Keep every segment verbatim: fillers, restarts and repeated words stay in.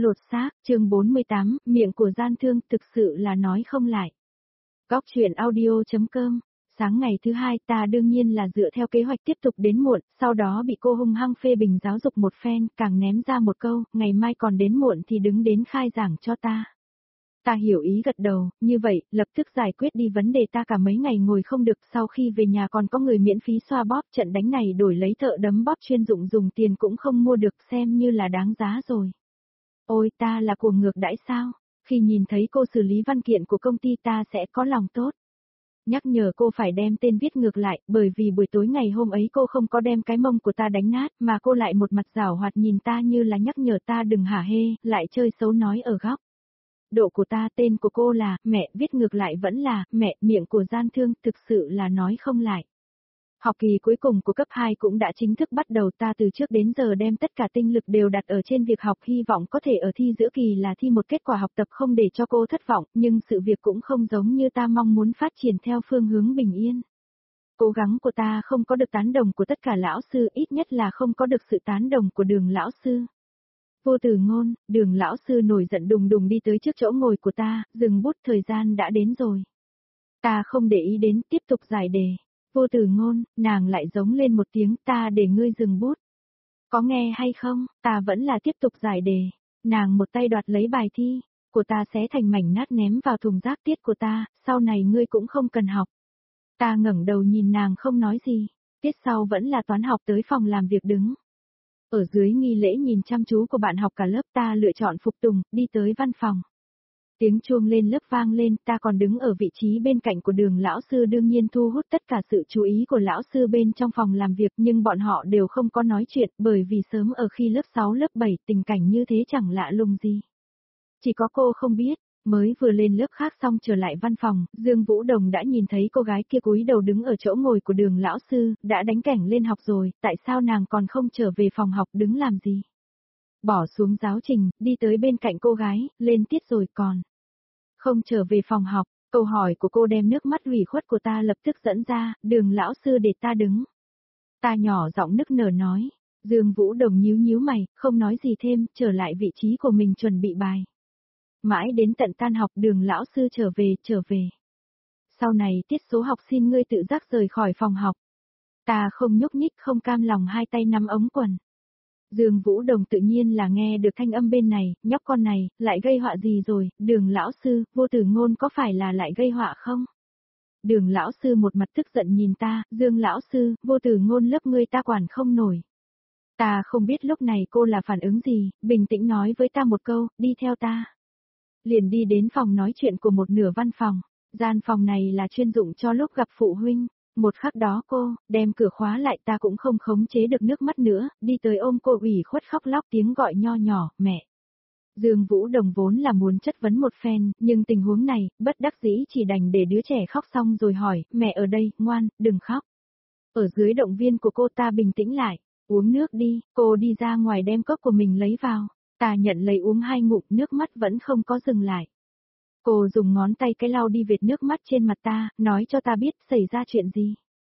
Lột xác, chương bốn mươi tám, miệng của gian thương thực sự là nói không lại. Góc truyện audio chấm com. Sáng ngày thứ hai ta đương nhiên là dựa theo kế hoạch tiếp tục đến muộn, sau đó bị cô hung hăng phê bình giáo dục một phen, càng ném ra một câu, ngày mai còn đến muộn thì đứng đến khai giảng cho ta. Ta hiểu ý gật đầu, như vậy, lập tức giải quyết đi vấn đề ta cả mấy ngày ngồi không được, sau khi về nhà còn có người miễn phí xoa bóp, trận đánh này đổi lấy thợ đấm bóp chuyên dụng dùng tiền cũng không mua được, xem như là đáng giá rồi. Ôi, ta là cuồng ngược đãi sao? Khi nhìn thấy cô xử lý văn kiện của công ty ta sẽ có lòng tốt. Nhắc nhở cô phải đem tên viết ngược lại, bởi vì buổi tối ngày hôm ấy cô không có đem cái mông của ta đánh nát, mà cô lại một mặt giảo hoạt nhìn ta như là nhắc nhở ta đừng hả hê, lại chơi xấu nói ở góc. Độ của ta, tên của cô là, mẹ, viết ngược lại vẫn là, mẹ, miệng của gian thương, thực sự là nói không lại. Học kỳ cuối cùng của cấp hai cũng đã chính thức bắt đầu, ta từ trước đến giờ đem tất cả tinh lực đều đặt ở trên việc học, hy vọng có thể ở thi giữa kỳ là thi một kết quả học tập không để cho cô thất vọng, nhưng sự việc cũng không giống như ta mong muốn, phát triển theo phương hướng bình yên. Cố gắng của ta không có được tán đồng của tất cả lão sư, ít nhất là không có được sự tán đồng của Đường lão sư. Vô Tử Ngôn, Đường lão sư nổi giận đùng đùng đi tới trước chỗ ngồi của ta, dừng bút, thời gian đã đến rồi. Ta không để ý đến, tiếp tục giải đề. Vô Tử Ngôn, nàng lại giống lên một tiếng, ta để ngươi dừng bút. Có nghe hay không, ta vẫn là tiếp tục giải đề. Nàng một tay đoạt lấy bài thi, của ta xé thành mảnh nát ném vào thùng rác, tiết của ta, sau này ngươi cũng không cần học. Ta ngẩng đầu nhìn nàng không nói gì, tiết sau vẫn là toán học, tới phòng làm việc đứng. Ở dưới nghi lễ nhìn chăm chú của bạn học cả lớp, ta lựa chọn phục tùng, đi tới văn phòng. Tiếng chuông lên lớp vang lên, ta còn đứng ở vị trí bên cạnh của Đường lão sư, đương nhiên thu hút tất cả sự chú ý của lão sư bên trong phòng làm việc, nhưng bọn họ đều không có nói chuyện, bởi vì sớm ở khi lớp sáu lớp bảy tình cảnh như thế chẳng lạ lùng gì. Chỉ có cô không biết, mới vừa lên lớp khác xong trở lại văn phòng, Dương Vũ Đồng đã nhìn thấy cô gái kia cúi đầu đứng ở chỗ ngồi của Đường lão sư, đã đánh cảnh lên học rồi, tại sao nàng còn không trở về phòng học, đứng làm gì? Bỏ xuống giáo trình, đi tới bên cạnh cô gái, lên tiết rồi còn không trở về phòng học. Câu hỏi của cô đem nước mắt ủy khuất của ta lập tức dẫn ra, Đường lão sư để ta đứng. Ta nhỏ giọng nức nở nói, Dương Vũ Đồng nhíu nhíu mày, không nói gì thêm, trở lại vị trí của mình chuẩn bị bài. Mãi đến tận tan học, Đường lão sư trở về, trở về. Sau này tiết số học xin ngươi tự giác rời khỏi phòng học. Ta không nhúc nhích, không cam lòng, hai tay nắm ống quần. Dương Vũ Đồng tự nhiên là nghe được thanh âm bên này, nhóc con này, lại gây họa gì rồi, Đường lão sư, Vô Tử Ngôn có phải là lại gây họa không? Đường lão sư một mặt tức giận nhìn ta, Dương lão sư, Vô Tử Ngôn lớp ngươi ta quản không nổi. Ta không biết lúc này cô là phản ứng gì, bình tĩnh nói với ta một câu, đi theo ta. Liền đi đến phòng nói chuyện của một nửa văn phòng, gian phòng này là chuyên dụng cho lúc gặp phụ huynh. Một khắc đó cô, đem cửa khóa lại, ta cũng không khống chế được nước mắt nữa, đi tới ôm cô ủy khuất khóc lóc, tiếng gọi nho nhỏ, mẹ. Dương Vũ Đồng vốn là muốn chất vấn một phen, nhưng tình huống này, bất đắc dĩ chỉ đành để đứa trẻ khóc xong rồi hỏi, mẹ ở đây, ngoan, đừng khóc. Ở dưới động viên của cô ta bình tĩnh lại, uống nước đi, cô đi ra ngoài đem cốc của mình lấy vào, ta nhận lấy uống hai ngụm, nước mắt vẫn không có dừng lại. Cô dùng ngón tay cái lau đi vệt nước mắt trên mặt ta, nói cho ta biết xảy ra chuyện gì.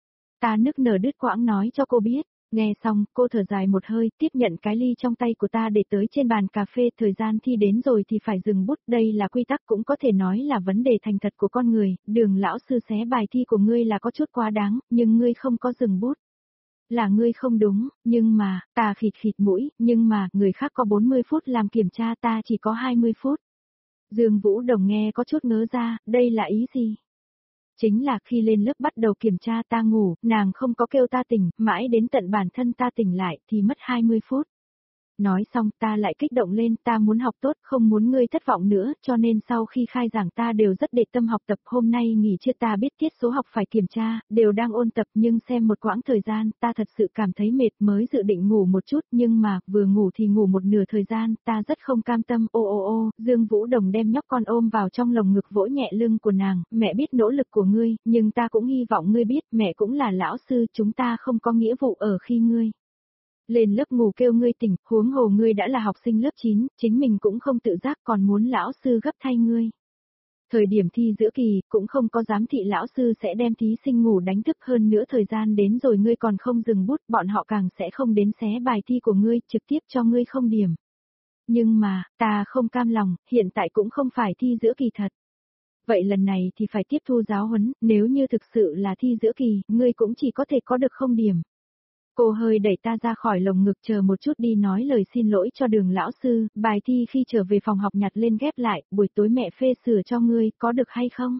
Ta nức nở đứt quãng nói cho cô biết, nghe xong, cô thở dài một hơi, tiếp nhận cái ly trong tay của ta để tới trên bàn cà phê, thời gian thi đến rồi thì phải dừng bút, đây là quy tắc, cũng có thể nói là vấn đề thành thật của con người, Đường lão sư xé bài thi của ngươi là có chút quá đáng, nhưng ngươi không có dừng bút. Là ngươi không đúng, nhưng mà, ta khịt khịt mũi, nhưng mà, người khác có bốn mươi phút làm kiểm tra, ta chỉ có hai mươi phút. Dương Vũ Đồng nghe có chút ngớ ra, đây là ý gì? Chính là khi lên lớp bắt đầu kiểm tra ta ngủ, nàng không có kêu ta tỉnh, mãi đến tận bản thân ta tỉnh lại thì mất hai mươi phút. Nói xong ta lại kích động lên, ta muốn học tốt, không muốn ngươi thất vọng nữa, cho nên sau khi khai giảng ta đều rất để tâm học tập, hôm nay nghỉ trưa ta biết tiết số học phải kiểm tra, đều đang ôn tập, nhưng xem một quãng thời gian, ta thật sự cảm thấy mệt, mới dự định ngủ một chút, nhưng mà, vừa ngủ thì ngủ một nửa thời gian, ta rất không cam tâm, ô ô ô, Dương Vũ Đồng đem nhóc con ôm vào trong lồng ngực, vỗ nhẹ lưng của nàng, mẹ biết nỗ lực của ngươi, nhưng ta cũng hy vọng ngươi biết, mẹ cũng là lão sư, chúng ta không có nghĩa vụ ở khi ngươi lên lớp ngủ kêu ngươi tỉnh, huống hồ ngươi đã là học sinh lớp chín, chính mình cũng không tự giác, còn muốn lão sư gấp thay ngươi. Thời điểm thi giữa kỳ, cũng không có giám thị lão sư sẽ đem thí sinh ngủ đánh thức, hơn nữa thời gian đến rồi ngươi còn không dừng bút, bọn họ càng sẽ không đến xé bài thi của ngươi, trực tiếp cho ngươi không điểm. Nhưng mà, ta không cam lòng, hiện tại cũng không phải thi giữa kỳ thật. Vậy lần này thì phải tiếp thu giáo huấn, nếu như thực sự là thi giữa kỳ, ngươi cũng chỉ có thể có được không điểm. Cô hơi đẩy ta ra khỏi lồng ngực, chờ một chút đi nói lời xin lỗi cho Đường lão sư, bài thi khi trở về phòng học nhặt lên ghép lại, buổi tối mẹ phê sửa cho ngươi, có được hay không?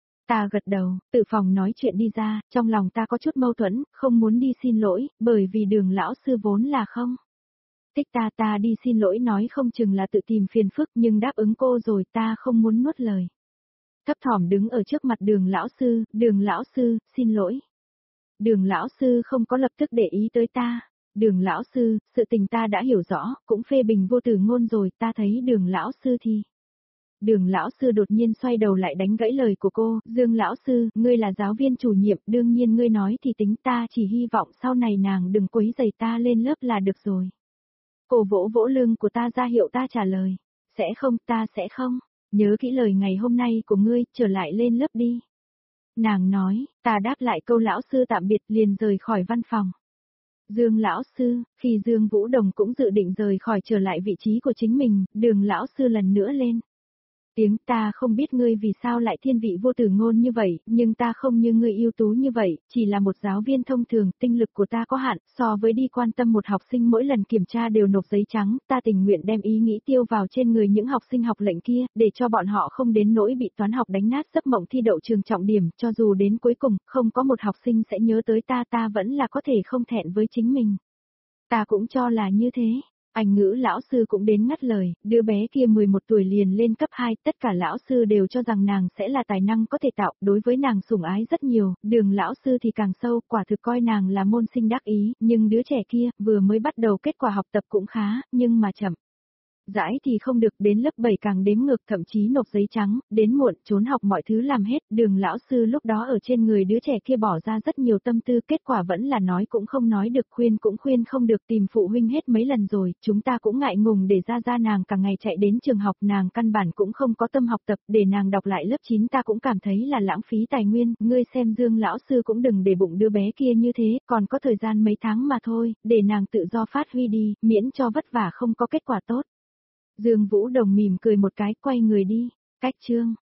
Ta gật đầu, tự phòng nói chuyện đi ra, trong lòng ta có chút mâu thuẫn, không muốn đi xin lỗi, bởi vì Đường lão sư vốn là không. Thích ta ta đi xin lỗi nói không chừng là tự tìm phiền phức, nhưng đáp ứng cô rồi ta không muốn nuốt lời. Thấp thỏm đứng ở trước mặt Đường lão sư, Đường lão sư, xin lỗi. Đường lão sư không có lập tức để ý tới ta. Đường lão sư, sự tình ta đã hiểu rõ, cũng phê bình vô từ ngôn rồi, ta thấy Đường lão sư thì. Đường lão sư đột nhiên xoay đầu lại đánh gãy lời của cô, Dương lão sư, ngươi là giáo viên chủ nhiệm, đương nhiên ngươi nói thì tính, ta chỉ hy vọng sau này nàng đừng quấy rầy ta lên lớp là được rồi. Cô vỗ vỗ lưng của ta ra hiệu ta trả lời, sẽ không, ta sẽ không, nhớ kỹ lời ngày hôm nay của ngươi, trở lại lên lớp đi. Nàng nói, ta đáp lại câu lão sư tạm biệt liền rời khỏi văn phòng. Dương lão sư, khi Dương Vũ Đồng cũng dự định rời khỏi trở lại vị trí của chính mình, Đường lão sư lần nữa lên tiếng, ta không biết ngươi vì sao lại thiên vị vô tử ngôn như vậy, nhưng ta không như ngươi ưu tú như vậy, chỉ là một giáo viên thông thường, tinh lực của ta có hạn, so với đi quan tâm một học sinh mỗi lần kiểm tra đều nộp giấy trắng, ta tình nguyện đem ý nghĩ tiêu vào trên người những học sinh học lệnh kia, để cho bọn họ không đến nỗi bị toán học đánh nát giấc mộng thi đậu trường trọng điểm, cho dù đến cuối cùng, không có một học sinh sẽ nhớ tới ta, ta vẫn là có thể không thẹn với chính mình. Ta cũng cho là như thế. Anh ngữ lão sư cũng đến ngắt lời, đứa bé kia mười một tuổi liền lên cấp hai, tất cả lão sư đều cho rằng nàng sẽ là tài năng có thể tạo, đối với nàng sủng ái rất nhiều, Đường lão sư thì càng sâu, quả thực coi nàng là môn sinh đắc ý, nhưng đứa trẻ kia, vừa mới bắt đầu kết quả học tập cũng khá, nhưng mà chậm. Rãi thì không được, đến lớp bảy càng đếm ngược, thậm chí nộp giấy trắng, đến muộn, trốn học mọi thứ làm hết, Đường lão sư lúc đó ở trên người đứa trẻ kia bỏ ra rất nhiều tâm tư, kết quả vẫn là nói cũng không nói được, khuyên cũng khuyên không được, tìm phụ huynh hết mấy lần rồi, chúng ta cũng ngại ngùng để ra ra nàng cả ngày chạy đến trường học, nàng căn bản cũng không có tâm học tập, để nàng đọc lại lớp chín ta cũng cảm thấy là lãng phí tài nguyên, ngươi xem Dương lão sư cũng đừng để bụng đứa bé kia như thế, còn có thời gian mấy tháng mà thôi, để nàng tự do phát huy đi, miễn cho vất vả không có kết quả tốt. Dương Vũ Đồng mỉm cười một cái, quay người đi. Cách chương